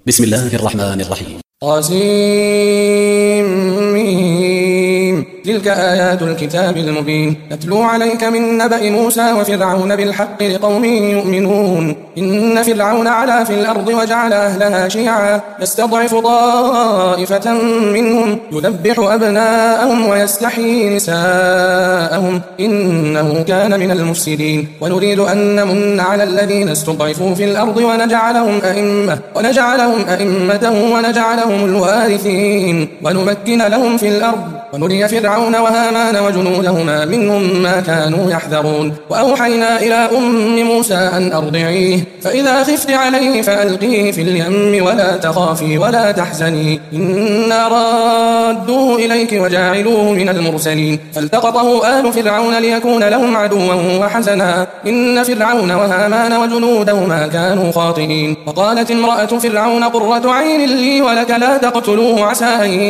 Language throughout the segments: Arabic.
بسم الله الرحمن الرحيم. طاسيم. تلك آيات الكتاب المبين نتلو عليك من نبأ موسى وفرعون بالحق لقوم يؤمنون. إن فرعون علا في الأرض وجعل أهلها شيعا يستضعف طائفة منهم يذبح أبناءهم ويستحيي نساءهم إنه كان من المفسدين. ونريد أن نمن على الذين استضعفوا في الأرض ونجعلهم أئمة ونجعلهم الوارثين ونمكن لهم في الأرض ونري فرعون وهامان وجنودهما منهم ما كانوا يحذرون. وأوحينا إلى أم موسى أن أرضعيه فإذا خفت عليه فألقيه في اليم ولا تخافي ولا تحزني إنا رادوه إليك وجاعلوه من المرسلين. فالتقطه آل فرعون ليكون لهم عدوا وحزنا إن فرعون وهامان وجنودهما كانوا خاطئين. وقالت امرأة فرعون قرة عين لي ولك لا تقتلوه عسى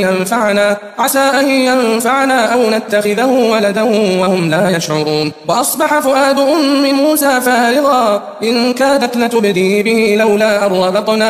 أن ينفعنا أو نتخذه ولدا وهم لا يشعرون. وأصبح فؤاد أم موسى فارغا إن كادت لتبدي به لولا أن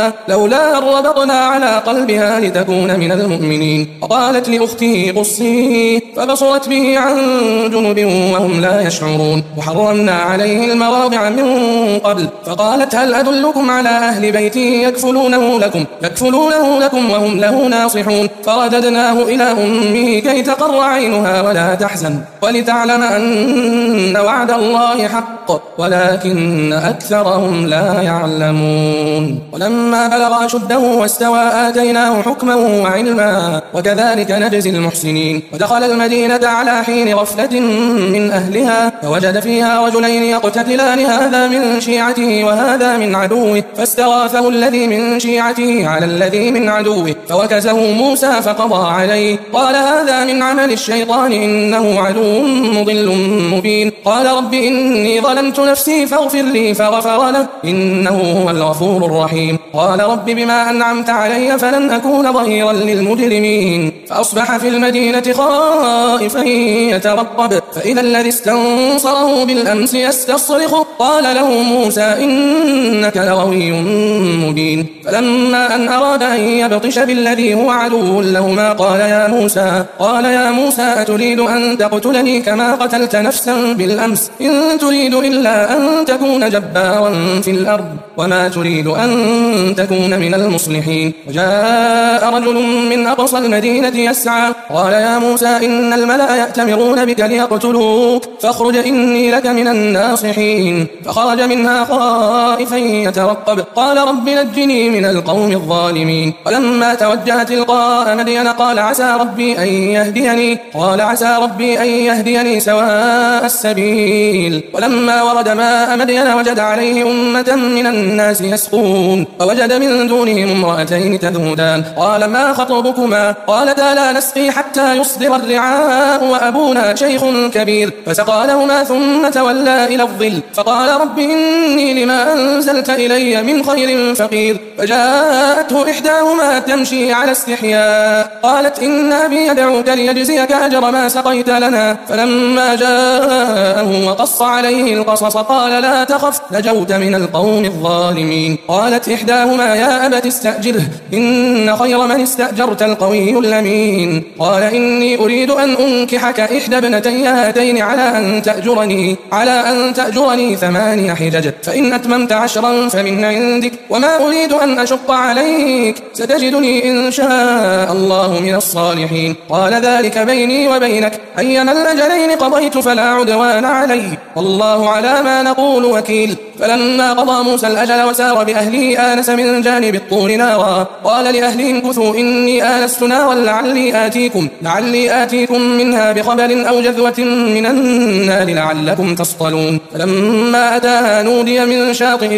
ربطنا على قلبها لتكون من المؤمنين. وقالت لأخته قصيه فبصرت به عن جنب وهم لا يشعرون. وحرمنا عليه المراضع من قبل فقالت هل أدلكم على أهل بيتي يكفلونه لكم وهم له ناصحون. فرددناه إلى أمه كي تقر عينها ولا تحزن ولتعلم أن وعد الله حق ولكن أكثرهم لا يعلمون. ولما بلغ أشده واستوى آتيناه حكما وعلما وكذلك نجزي المحسنين. ودخل المدينة على حين غفلة من أهلها فوجد فيها رجلين يقتتلان هذا من شيعته وهذا من عدوه فاستغاثه الذي من شيعته على الذي من عدوه فوكزه موسى فقضى عليه قال هذا من عمل الشيطان إنه عدو مضل مبين. قال رب إني ظلمت نفسي فاغفر لي فغفر له إنه هو الغفور الرحيم. قال رب بما أنعمت علي فلن أكون ظهيرا للمجرمين. فأصبح في المدينة خائفا يترقب فإذا الذي استنصره بالأمس يستصرخ قال له موسى إنك لغوي مبين. فلما أن أراد أن يبطش بالذي هو عدو لهما قال يا موسى أتريد أن تقتلني كما قتلت نفسا بالأمس إن تريد إلا أن تكون جبارا في الأرض وما تريد أن تكون من المصلحين. وجاء رجل من أقصى المدينة يسعى قال يا موسى إن الملأ يأتمرون بك ليقتلوك فاخرج إني لك من الناصحين. فخرج منها خائفا يترقب قال رب نجني من القوم الظالمين. ولما توجه تلقاء مدين قال عسى ربي أن يهديني سواء السبيل. ولما ورد ماء مدين وجد عليه أمة من الناس يسقون ووجد من دونهم امرأتين تذودان قال ما خطبكما قالتا لا نسقي حتى يصدر الرعاء وأبونا شيخ كبير. فسقى لهما ثم تولى إلى الظل فقال رب إني لما أنزلت إلي من خير فقير. فجاءته إحداهما تمشي على استحياء قالت إن أبي يدعوك ليجزيك أجر ما سقيت لنا. فلما جاءه وقص عليه القصص قال لا تخف نجوت من القوم الظالمين. قالت إحداهما يا أبت استأجره إن خير من استأجرت القوي الأمين. قال إني أريد أن أنكحك إحدى ابنتي هاتين على أن تأجرني 8 حجج فإن أتممت 10 فمن عندك وما أريد أن أشق عليك ستجدني إن شاء الله من الصالحين. قال ذلك بيني وبينك أيما الأجلين قضيت فلا عدوان علي والله على ما نقول وكيل. فلما قضى موسى الأجل وسار بأهله آنس من جانب الطور نارا قال لأهلهم كثوا إني آنست نارا لعلي آتيكم منها بخبر أو جذوة من النار لعلكم تصطلون. فلما أتاها نودي من شاطئ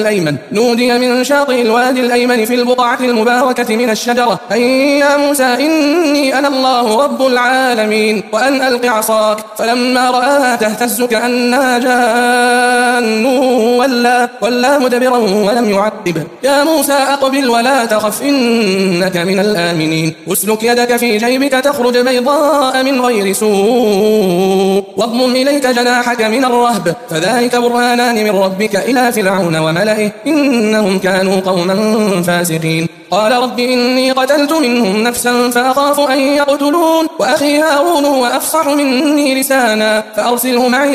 الوادي الأيمن في البقعة المباركة من الشجرة أي يا موسى إني أنا الله رب العالمين وأن ألق عصاك. فلما رآها تهتز كأنها جان ولى مدبرا ولم يعقب. يا موسى أقبل ولا تخف إنك من الآمنين. اسلك يدك في جيبك تخرج بيضاء من غير سوء واضمم إليك جناحك من الرهب فذلك برهانان من ربك إلى فرعون وملئه إنهم كانوا قوما فاسقين. قال رب إني قتلت منهم نفسا فأخاف أن يقتلون وأخي هارون هو أفصح مني لسانا فأرسله معي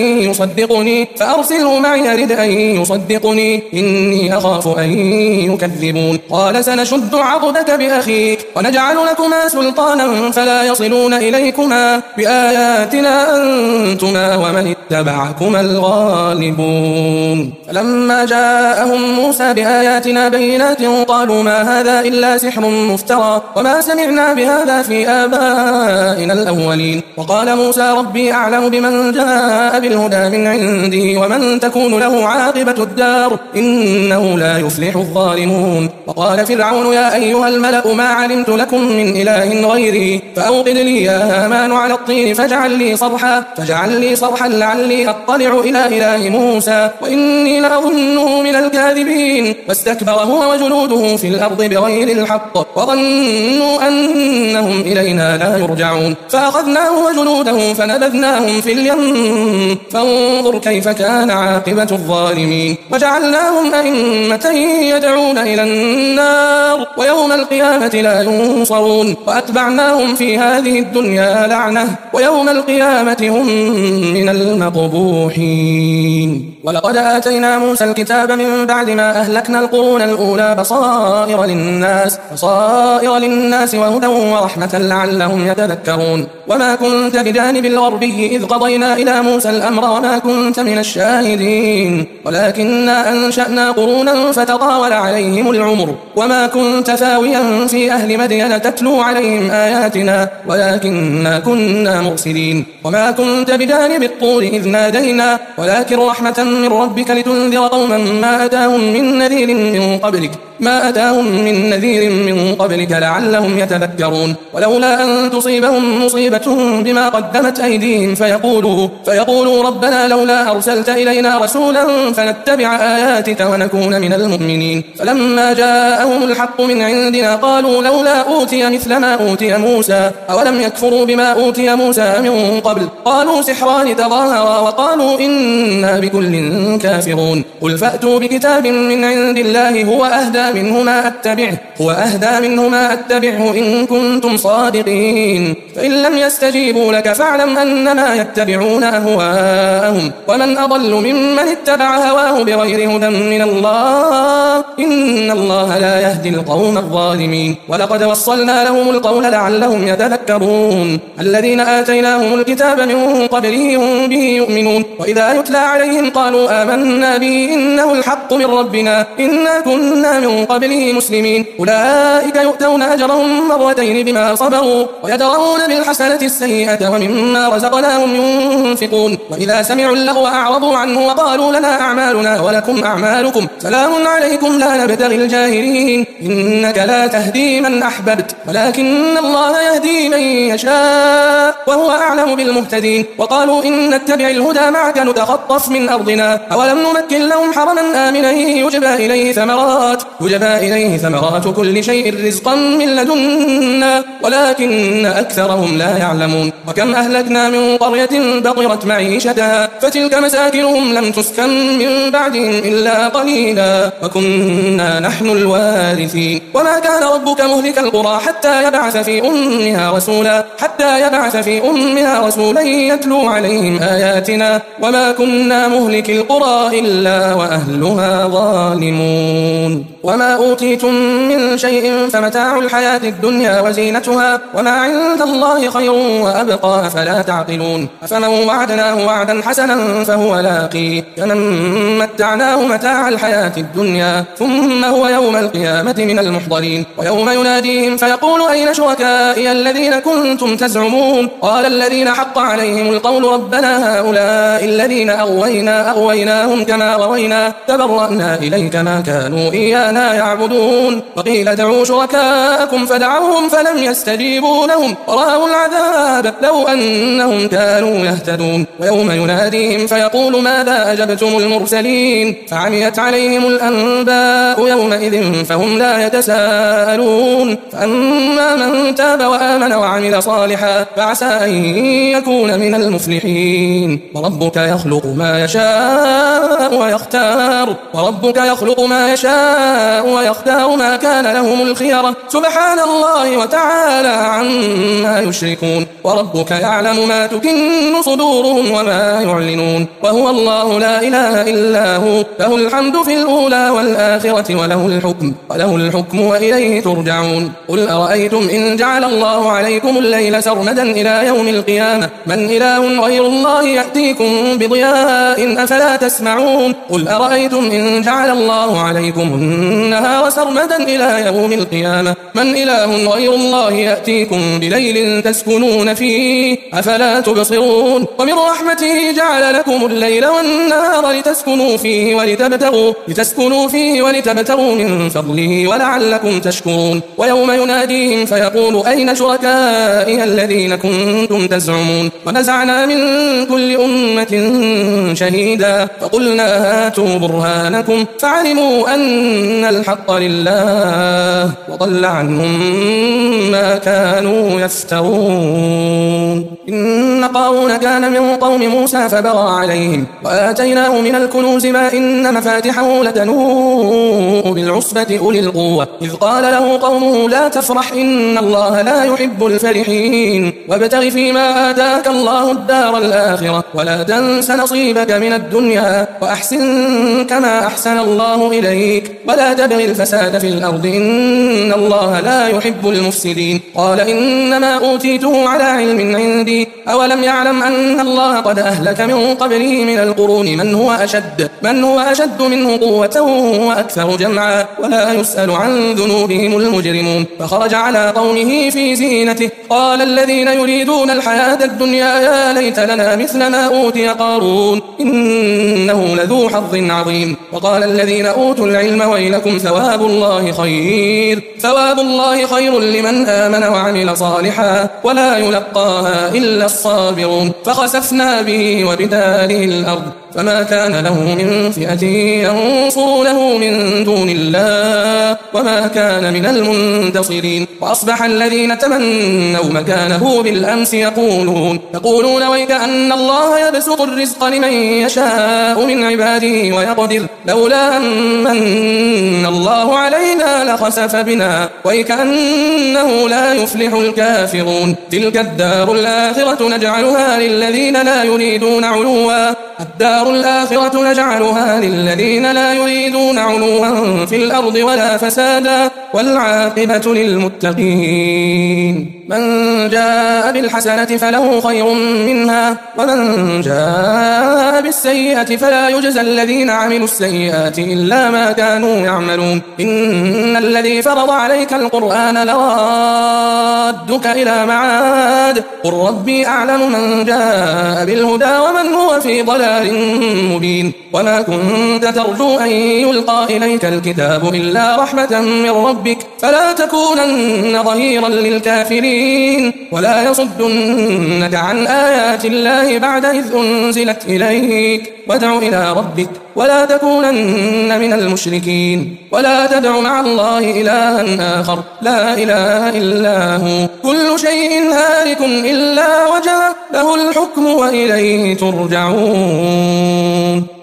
يرد أن يصدقني إني أخاف أن يكذبون. قال سنشد عضدك بأخيك ونجعل لكما سلطانا فلا يصلون إليكما بآياتنا أنتما ومن اتبعكما الغالبون. فلما جاءهم موسى بآياتنا بينات قالوا ما هذا إلا سحر مفترى وما سمعنا بهذا في آبائنا الأولين. وقال موسى ربي أعلم بمن جاء بالهدى من عندي ومن تكون له عاقبة الدار إنه لا يفلح الظالمون. وقال فرعون يا أيها الملأ ما علمت لكم من إله غيري فأوقد لي يا هامان على الطين فاجعل لي صرحا لعلي أطلع إلى إله موسى وإني لأظنه من الكاذبين. واستكبر هو وجنوده في الأرض بغير الحق وظنوا أنهم إلينا لا يرجعون. فأخذناه وجنوده فنبذناهم في اليم فانظر كيف كان عاقبة الظالمين. وجعلناهم أئمة يدعون إلى النار ويوم القيامة لا ينصرون. وأتبعناهم في هذه الدنيا لعنة ويوم القيامة هم من المقبوحين. ولقد آتينا موسى الكتاب من بعد ما أهلكنا القرون الأولى بصائر للناس وهدى ورحمة لعلهم يتذكرون. وما كنت بجانب الغربي إذ قضينا إلى موسى الأمر وما كنت من الشاهدين ولكننا أنشأنا قرونا فتطاول عليهم العمر وما كنت ثاويا في أهل مدين تتلو عليهم آياتنا ولكننا كنا مرسلين. وما كنت بجانب الطور إذ نادينا ولكن رحمة من ربك لتنذر قوما ما أتاهم من نذير من قبلك لعلهم يتذكرون. ولولا أن تصيبهم مصيبة بما قدمت أيديهم فيقولوا ربنا لولا أرسلت إلينا رسولا فنتبع آياتك ونكون من المؤمنين. فلما جاءهم الحق من عندنا قالوا لولا أوتي مثل ما أوتي موسى أولم يكفروا بما أوتي موسى من قبل قالوا سحران تظاهرا وقالوا إنا بكل كافرون. قل فأتوا بكتاب من عند الله هو أهدى منه ما أتبعه إن كنتم صادقين. فإن لم يستجيبوا لك فاعلم أنما يتبعون أهواءهم ومن أضل ممن اتبع هواه بغير هدى من الله إن الله لا يهدي القوم الظالمين. ولقد وصلنا لهم القول لعلهم يتذكرون. الذين آتيناهم الكتاب من قبله هم به يؤمنون وإذا يتلى عليهم قالوا آمنا به إنه الحق من ربنا إنا كنا من قبله مسلمين. أولئك يؤتون أجرهم مرتين بما صبروا ويدرؤون بالحسنة السيئة ومما رزقناهم ينفقون. وإذا سمعوا اللغو أعرضوا عنه وقالوا لنا أعمالنا ولكم أعمالكم سلام عليكم لا نبتغي الجاهلين إنك لا تهدي من أحببت ولكن الله يهدي من يشاء وهو أعلم بالمهتدين. وقالوا إن نتبع الهدى معك نتخطف من أرضنا أولم نمكن لهم حرما آمنا يجبى إليه ثمرات كل شيء رزقا من لدنا ولكن أكثرهم لا يعلمون. وكم أهلكنا من قرية بطرت معيشتها فتلك مساكنهم لم تسكن من بعدهم إلا قليلا وكنا نحن الوارثين. وما كان ربك مهلك القرى حتى يبعث في أمها رسولا يتلو عليهم آياتنا وما كنا مهلك القرى إلا وأهلها ظالمون. وما أوتيتم من شيء فمتاع الحياة الدنيا وزينتها وما عند الله خير وأبقى فلا تعقلون. أفمن وعدناه وعدا حسنا فهو لاقيه كمن متعناه متاع الحياة الدنيا ثم هو يوم القيامة من المحضرين. ويوم يناديهم فيقول أين شركائي الذين كنتم تزعمون قال الذين حق عليهم القول ربنا هؤلاء الذين أغويناهم كما غوينا تبرأنا إليك ما كانوا إيانا كانا يعبدون وقيل ادعوا شركاءكم فدعوهم فلم يستجيبوا لهم ورأوا العذاب لو أنهم كانوا يهتدون ويوم يناديهم فيقول ماذا أجبتم المرسلين فعميت عليهم الأنباء يومئذ فهم لا يتساءلون فأما من تاب وآمن وعمل صالحا فعسى أن يكون من المفلحين وربك يخلق ما يشاء ويختار ما كان لهم الخيرة سبحان الله وتعالى عما يشركون وربك يعلم ما تكن صدورهم وما يعلنون وهو الله لا إله إلا هو له الحمد في الأولى والآخرة وله الحكم وإليه ترجعون قل أرأيتم إن جعل الله عليكم الليل سرمدا إلى يوم القيامة من إله غير الله يأتيكم بضياء أفلا تسمعون قل أرأيتم إن جعل الله عليكم النهار سرمدا إلى يوم القيامة من إله غير الله يأتيكم بليل تسكنون فيه أفلا تبصرون ومن رحمته جعل لكم الليل والنهار لتسكنوا فيه ولتبتغوا من فضله ولعلكم تشكرون ويوم يناديهم فيقول أين شركائي الذين كنتم تزعمون ونزعنا من كل أمة شهيدا فقلنا هاتوا برهانكم فعلموا أن الحق لله وضل عنهم ما كانوا يفترون إن قارون كان من قوم موسى فبغى عليهم وآتيناه من الكنوز ما إن مفاتحه لتنوء بالعصبة أولي القوة إذ قال له قومه لا تفرح إن الله لا يحب الفرحين وابتغ فيما آتاك الله الدار الآخرة ولا تنس نصيبك من الدنيا وأحسن كما أحسن الله إليك ولا تبغ الفساد في الأرض إن الله لا يحب المفسدين قال إنما أوتيته على علم عندي أولم يعلم أن الله قد أهلك من قبله من القرون من هو أشد منه قوة وأكثر جمعا ولا يسأل عن ذنوبهم المجرمون فخرج على قومه في زينته قال الذين يريدون الحياة الدنيا يا ليت لنا مثل ما أوتي قارون إنه لذو حظ عظيم وقال الذين أوتوا العلم ويلكم ثواب الله خير لمن آمن وعمل صالحا ولا يلقاها إلا الصابرون فخسفنا به وبداره الأرض فما كان له من فئة ينصرونه من دون الله وما كان من المنتصرين وأصبح الذين تمنوا مكانه بالأمس يقولون ويك أن الله يبسط الرزق لمن يشاء من عباده ويقدر لولا أمن الله علينا لخسف بنا ويك أنه لا يفلح الكافرون تلك الدار الآخرة نجعلها للذين لا يريدون علوا في الأرض ولا فسادا والعاقبة للمتقين من جاء بالحسنة فله خير منها ومن جاء بالسيئة فلا يجزى الذين عملوا السيئات إلا ما كانوا يعملون إن الذي فرض عليك القرآن لرادك إلى معاد قل ربي أعلم من جاء بالهدى ومن هو في ضلال مبين وما كنت ترجو أن يلقى إليك الكتاب إلا رحمة من ربك فلا تكونن ظهيرا للكافرين ولا يصدنك عن آيات الله بعد إذ أنزلت إليك وادع إلى ربك ولا تكونن من المشركين ولا تدع مع الله إلها آخر لا إله إلا هو كل شيء هالك إلا وجهه له الحكم وإليه ترجعون